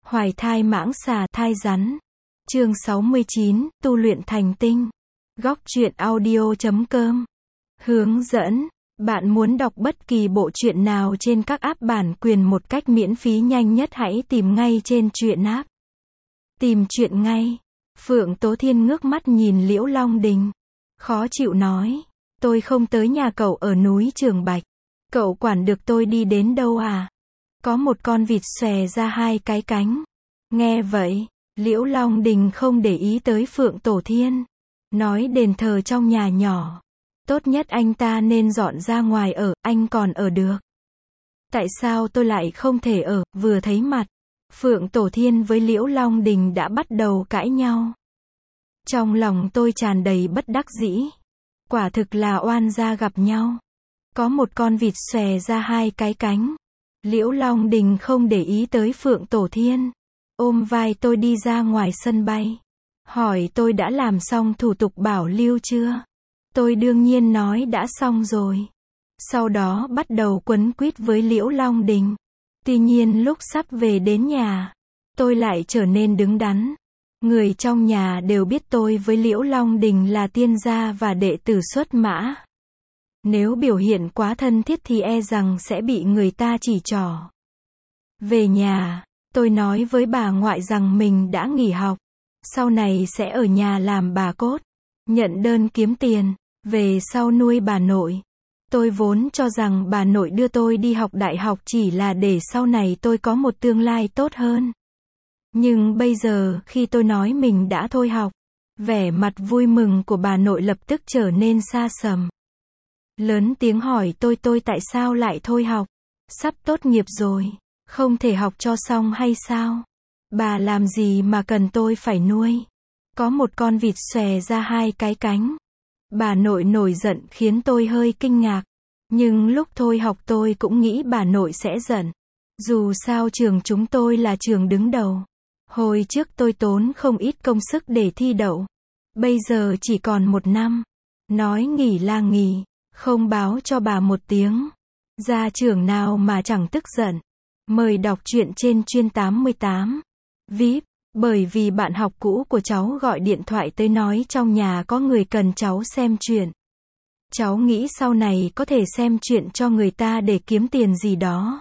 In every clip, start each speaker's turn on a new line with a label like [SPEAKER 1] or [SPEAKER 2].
[SPEAKER 1] Hoài thai mãng xà, thai rắn. Chương 69, tu luyện thành tinh. Góc truyện audio.com. Hướng dẫn. Bạn muốn đọc bất kỳ bộ truyện nào trên các app bản quyền một cách miễn phí nhanh nhất, hãy tìm ngay trên truyện app. Tìm truyện ngay. Phượng Tố Thiên ngước mắt nhìn Liễu Long Đình. Khó chịu nói. Tôi không tới nhà cậu ở núi Trường Bạch. Cậu quản được tôi đi đến đâu à? Có một con vịt xòe ra hai cái cánh. Nghe vậy, Liễu Long Đình không để ý tới Phượng Tổ Thiên. Nói đền thờ trong nhà nhỏ. Tốt nhất anh ta nên dọn ra ngoài ở, anh còn ở được. Tại sao tôi lại không thể ở? Vừa thấy mặt, Phượng Tổ Thiên với Liễu Long Đình đã bắt đầu cãi nhau. Trong lòng tôi tràn đầy bất đắc dĩ. Quả thực là oan gia gặp nhau. Có một con vịt xòe ra hai cái cánh. Liễu Long Đình không để ý tới Phượng Tổ Thiên. Ôm vai tôi đi ra ngoài sân bay. Hỏi tôi đã làm xong thủ tục bảo lưu chưa? Tôi đương nhiên nói đã xong rồi. Sau đó bắt đầu quấn quýt với Liễu Long Đình. Tuy nhiên lúc sắp về đến nhà, tôi lại trở nên đứng đắn. Người trong nhà đều biết tôi với Liễu Long Đình là tiên gia và đệ tử xuất mã. Nếu biểu hiện quá thân thiết thì e rằng sẽ bị người ta chỉ trỏ. Về nhà, tôi nói với bà ngoại rằng mình đã nghỉ học. Sau này sẽ ở nhà làm bà cốt. Nhận đơn kiếm tiền, về sau nuôi bà nội. Tôi vốn cho rằng bà nội đưa tôi đi học đại học chỉ là để sau này tôi có một tương lai tốt hơn. Nhưng bây giờ, khi tôi nói mình đã thôi học, vẻ mặt vui mừng của bà nội lập tức trở nên xa sầm. Lớn tiếng hỏi tôi tại sao lại thôi học? Sắp tốt nghiệp rồi, không thể học cho xong hay sao? Bà làm gì mà cần tôi phải nuôi? Có một con vịt xòe ra hai cái cánh. Bà nội nổi giận khiến tôi hơi kinh ngạc. Nhưng lúc thôi học tôi cũng nghĩ bà nội sẽ giận. Dù sao trường chúng tôi là trường đứng đầu. Hồi trước tôi tốn không ít công sức để thi đậu. Bây giờ chỉ còn 1 năm. Nói nghỉ là nghỉ, không báo cho bà một tiếng. Gia trưởng nào mà chẳng tức giận. Mời đọc truyện trên chuyên 88. VIP, bởi vì bạn học cũ của cháu gọi điện thoại tới nói trong nhà có người cần cháu xem truyện. Cháu nghĩ sau này có thể xem truyện cho người ta để kiếm tiền gì đó.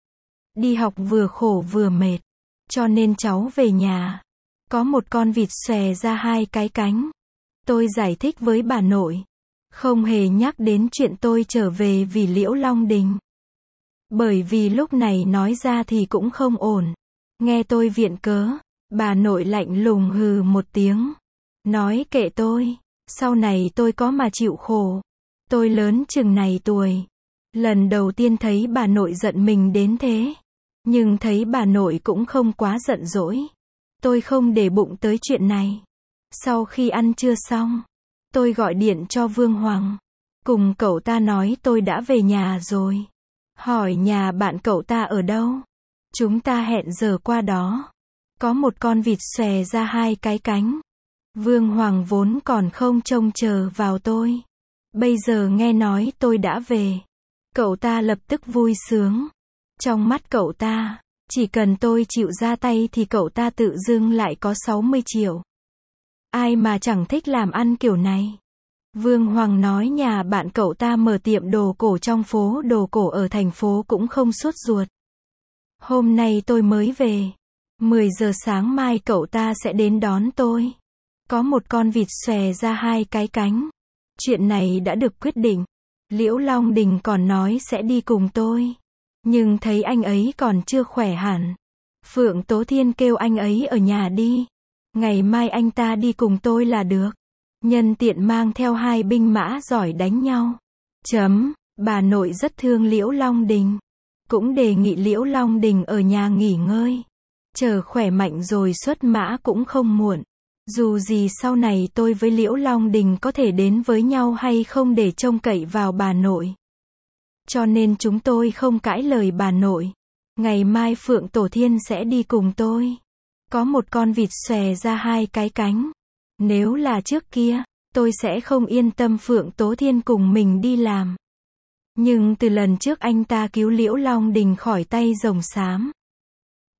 [SPEAKER 1] Đi học vừa khổ vừa mệt, cho nên cháu về nhà. Có một con vịt xòe ra hai cái cánh. Tôi giải thích với bà nội. Không hề nhắc đến chuyện tôi trở về vì Liễu Long Đình. Bởi vì lúc này nói ra thì cũng không ổn. Nghe tôi viện cớ, bà nội lạnh lùng hừ một tiếng. Nói kệ tôi, sau này tôi có mà chịu khổ. Tôi lớn chừng này tuổi. Lần đầu tiên thấy bà nội giận mình đến thế. Nhưng thấy bà nội cũng không quá giận dỗi. Tôi không để bụng tới chuyện này. Sau khi ăn trưa xong, tôi gọi điện cho Vương Hoàng. Cùng cậu ta nói tôi đã về nhà rồi. Hỏi nhà bạn cậu ta ở đâu. Chúng ta hẹn giờ qua đó. Có một con vịt xòe ra hai cái cánh. Vương Hoàng vốn còn không trông chờ vào tôi. Bây giờ nghe nói tôi đã về. Cậu ta lập tức vui sướng. Trong mắt cậu ta, chỉ cần tôi chịu ra tay thì cậu ta tự dưng lại có 60 triệu. Ai mà chẳng thích làm ăn kiểu này. Vương Hoàng nói nhà bạn cậu ta mở tiệm đồ cổ trong phố đồ cổ ở thành phố cũng không sốt ruột. Hôm nay tôi mới về. 10 giờ sáng mai cậu ta sẽ đến đón tôi. Có một con vịt xòe ra hai cái cánh. Chuyện này đã được quyết định. Liễu Long Đình còn nói sẽ đi cùng tôi. Nhưng thấy anh ấy còn chưa khỏe hẳn. Phượng Tố Thiên kêu anh ấy ở nhà đi. Ngày mai anh ta đi cùng tôi là được. Nhân tiện mang theo 2 binh mã giỏi đánh nhau. Bà nội rất thương Liễu Long Đình. Cũng đề nghị Liễu Long Đình ở nhà nghỉ ngơi. Chờ khỏe mạnh rồi xuất mã cũng không muộn. Dù gì sau này tôi với Liễu Long Đình có thể đến với nhau hay không để trông cậy vào bà nội. Cho nên chúng tôi không cãi lời bà nội. Ngày mai Phượng Tổ Thiên sẽ đi cùng tôi. Có một con vịt xòe ra hai cái cánh. Nếu là trước kia, tôi sẽ không yên tâm Phượng Tố Thiên cùng mình đi làm. Nhưng từ lần trước anh ta cứu Liễu Long Đình khỏi tay rồng xám.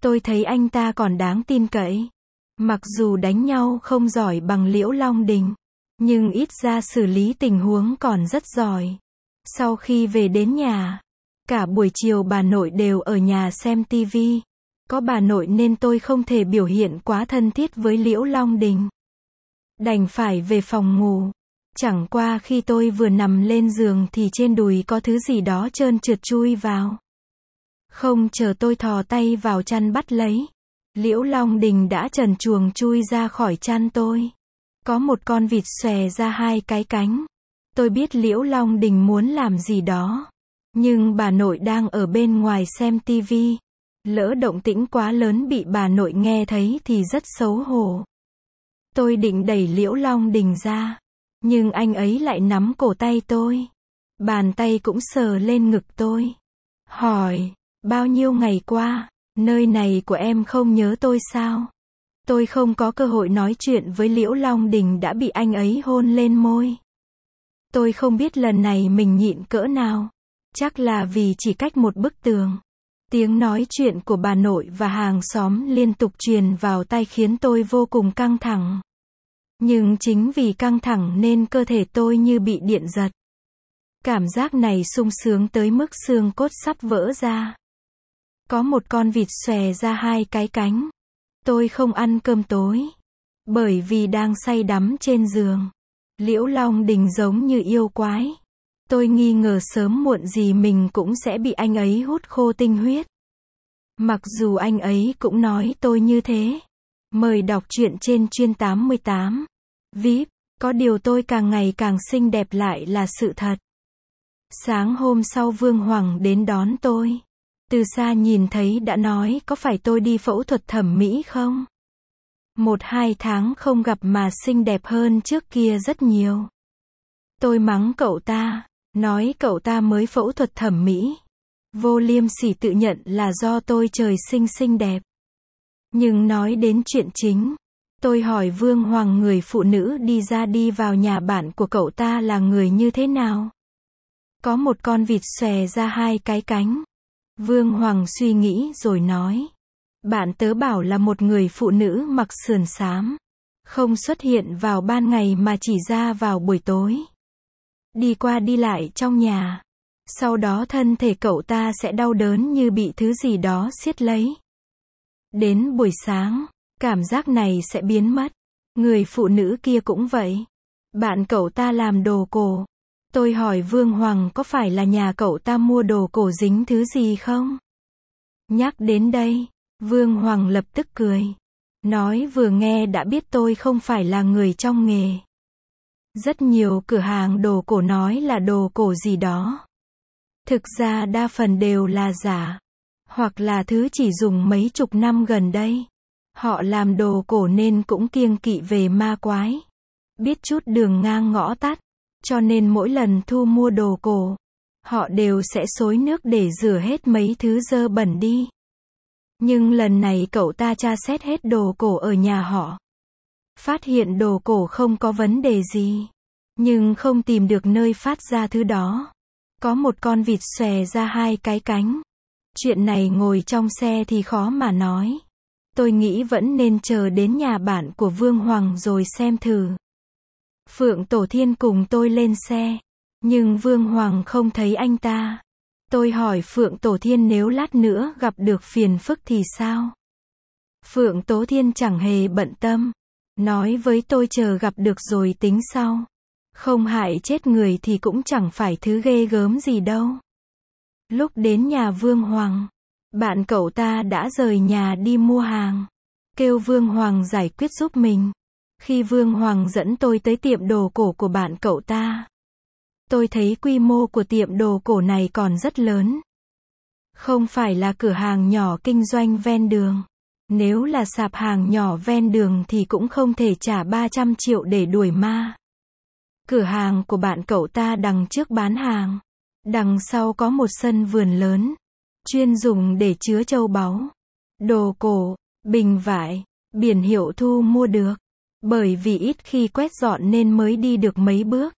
[SPEAKER 1] Tôi thấy anh ta còn đáng tin cậy. Mặc dù đánh nhau không giỏi bằng Liễu Long Đình, nhưng ít ra xử lý tình huống còn rất giỏi. Sau khi về đến nhà, cả buổi chiều bà nội đều ở nhà xem tivi. Có bà nội nên tôi không thể biểu hiện quá thân thiết với Liễu Long Đình. Đành phải về phòng ngủ. Chẳng qua khi tôi vừa nằm lên giường thì trên đùi có thứ gì đó trơn trượt chui vào. Không chờ tôi thò tay vào chăn bắt lấy, Liễu Long Đình đã trần truồng chui ra khỏi chăn tôi. Có một con vịt xòe ra hai cái cánh. Tôi biết Liễu Long Đình muốn làm gì đó. Nhưng bà nội đang ở bên ngoài xem tivi. Lỡ động tĩnh quá lớn bị bà nội nghe thấy thì rất xấu hổ. Tôi định đẩy Liễu Long Đình ra. Nhưng anh ấy lại nắm cổ tay tôi. Bàn tay cũng sờ lên ngực tôi. Hỏi, bao nhiêu ngày qua, nơi này của em không nhớ tôi sao? Tôi không có cơ hội nói chuyện với Liễu Long Đình đã bị anh ấy hôn lên môi. Tôi không biết lần này mình nhịn cỡ nào. Chắc là vì chỉ cách một bức tường. Tiếng nói chuyện của bà nội và hàng xóm liên tục truyền vào tai khiến tôi vô cùng căng thẳng. Nhưng chính vì căng thẳng nên cơ thể tôi như bị điện giật. Cảm giác này sung sướng tới mức xương cốt sắp vỡ ra. Có một con vịt xòe ra hai cái cánh. Tôi không ăn cơm tối. Bởi vì đang say đắm trên giường. Liễu Long Đình giống như yêu quái. Tôi nghi ngờ sớm muộn gì mình cũng sẽ bị anh ấy hút khô tinh huyết. Mặc dù anh ấy cũng nói tôi như thế. Mời đọc truyện trên Chuyên 88. VIP, có điều tôi càng ngày càng xinh đẹp lại là sự thật. Sáng hôm sau Vương Hoàng đến đón tôi. Từ xa nhìn thấy đã nói có phải tôi đi phẫu thuật thẩm mỹ không? 1-2 tháng không gặp mà xinh đẹp hơn trước kia rất nhiều. Tôi mắng cậu ta, nói cậu ta mới phẫu thuật thẩm mỹ. Vô liêm sỉ tự nhận là do tôi trời sinh xinh đẹp. Nhưng nói đến chuyện chính, tôi hỏi Vương Hoàng người phụ nữ đi vào nhà bạn của cậu ta là người như thế nào? Có một con vịt xòe ra hai cái cánh. Vương Hoàng suy nghĩ rồi nói. Bạn tớ bảo là một người phụ nữ mặc sườn xám. Không xuất hiện vào ban ngày mà chỉ ra vào buổi tối. Đi qua đi lại trong nhà. Sau đó thân thể cậu ta sẽ đau đớn như bị thứ gì đó siết lấy. Đến buổi sáng, cảm giác này sẽ biến mất. Người phụ nữ kia cũng vậy. Bạn cậu ta làm đồ cổ. Tôi hỏi Vương Hoàng có phải là nhà cậu ta mua đồ cổ dính thứ gì không? Nhắc đến đây, Vương Hoàng lập tức cười. Nói vừa nghe đã biết tôi không phải là người trong nghề. Rất nhiều cửa hàng đồ cổ nói là đồ cổ gì đó. Thực ra đa phần đều là giả. Hoặc là thứ chỉ dùng mấy chục năm gần đây. Họ làm đồ cổ nên cũng kiêng kỵ về ma quái. Biết chút đường ngang ngõ tắt. Cho nên mỗi lần thu mua đồ cổ, họ đều sẽ xối nước để rửa hết mấy thứ dơ bẩn đi. Nhưng lần này cậu ta tra xét hết đồ cổ ở nhà họ. Phát hiện đồ cổ không có vấn đề gì. Nhưng không tìm được nơi phát ra thứ đó. Có một con vịt xòe ra hai cái cánh. Chuyện này ngồi trong xe thì khó mà nói. Tôi nghĩ vẫn nên chờ đến nhà bạn của Vương Hoàng rồi xem thử. Phượng Tổ Thiên cùng tôi lên xe. Nhưng Vương Hoàng không thấy anh ta. Tôi hỏi Phượng Tổ Thiên nếu lát nữa gặp được phiền phức thì sao? Phượng Tổ Thiên chẳng hề bận tâm. Nói với tôi chờ gặp được rồi tính sau. Không hại chết người thì cũng chẳng phải thứ ghê gớm gì đâu. Lúc đến nhà Vương Hoàng, bạn cậu ta đã rời nhà đi mua hàng. Kêu Vương Hoàng giải quyết giúp mình. Khi Vương Hoàng dẫn tôi tới tiệm đồ cổ của bạn cậu ta, tôi thấy quy mô của tiệm đồ cổ này còn rất lớn. Không phải là cửa hàng nhỏ kinh doanh ven đường. Nếu là sạp hàng nhỏ ven đường thì cũng không thể trả 300 triệu để đuổi ma. Cửa hàng của bạn cậu ta đằng trước bán hàng. Đằng sau có một sân vườn lớn, chuyên dùng để chứa châu báu, đồ cổ, bình vải, biển hiệu thu mua được. Bởi vì ít khi quét dọn nên mới đi được mấy bước.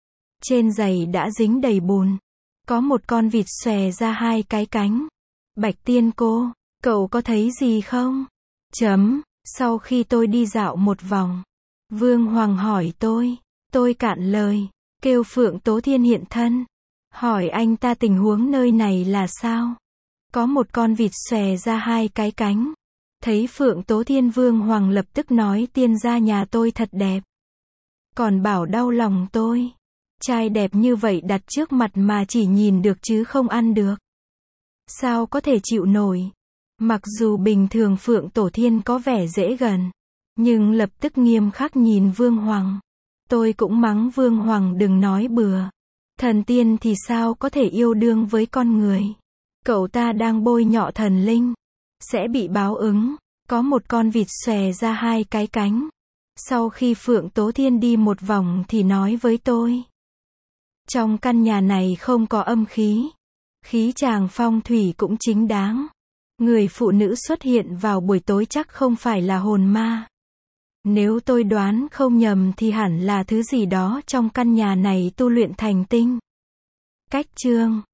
[SPEAKER 1] Trên giày đã dính đầy bùn. Có một con vịt xòe ra hai cái cánh. Bạch Tiên cô, Cậu có thấy gì không? Sau khi tôi đi dạo một vòng, Vương Hoàng hỏi tôi cạn lời, kêu Phượng Tố Thiên hiện thân. Hỏi anh ta tình huống nơi này là sao? Có một con vịt xòe ra hai cái cánh. Thấy Phượng Tố Thiên, Vương Hoàng lập tức nói tiên gia nhà tôi thật đẹp. Còn bảo đau lòng tôi. Trai đẹp như vậy đặt trước mặt mà chỉ nhìn được chứ không ăn được. Sao có thể chịu nổi? Mặc dù bình thường Phượng Tổ Thiên có vẻ dễ gần, nhưng lập tức nghiêm khắc nhìn Vương Hoàng. Tôi cũng mắng Vương Hoàng đừng nói bừa. Thần tiên thì sao có thể yêu đương với con người? Cậu ta đang bôi nhọ thần linh. Sẽ bị báo ứng. Có một con vịt xòe ra hai cái cánh. Sau khi Phượng Tố Thiên đi một vòng thì nói với tôi. Trong căn nhà này không có âm khí. Khí tràng phong thủy cũng chính đáng. Người phụ nữ xuất hiện vào buổi tối chắc không phải là hồn ma. Nếu tôi đoán không nhầm thì hẳn là thứ gì đó trong căn nhà này tu luyện thành tinh. Cách chương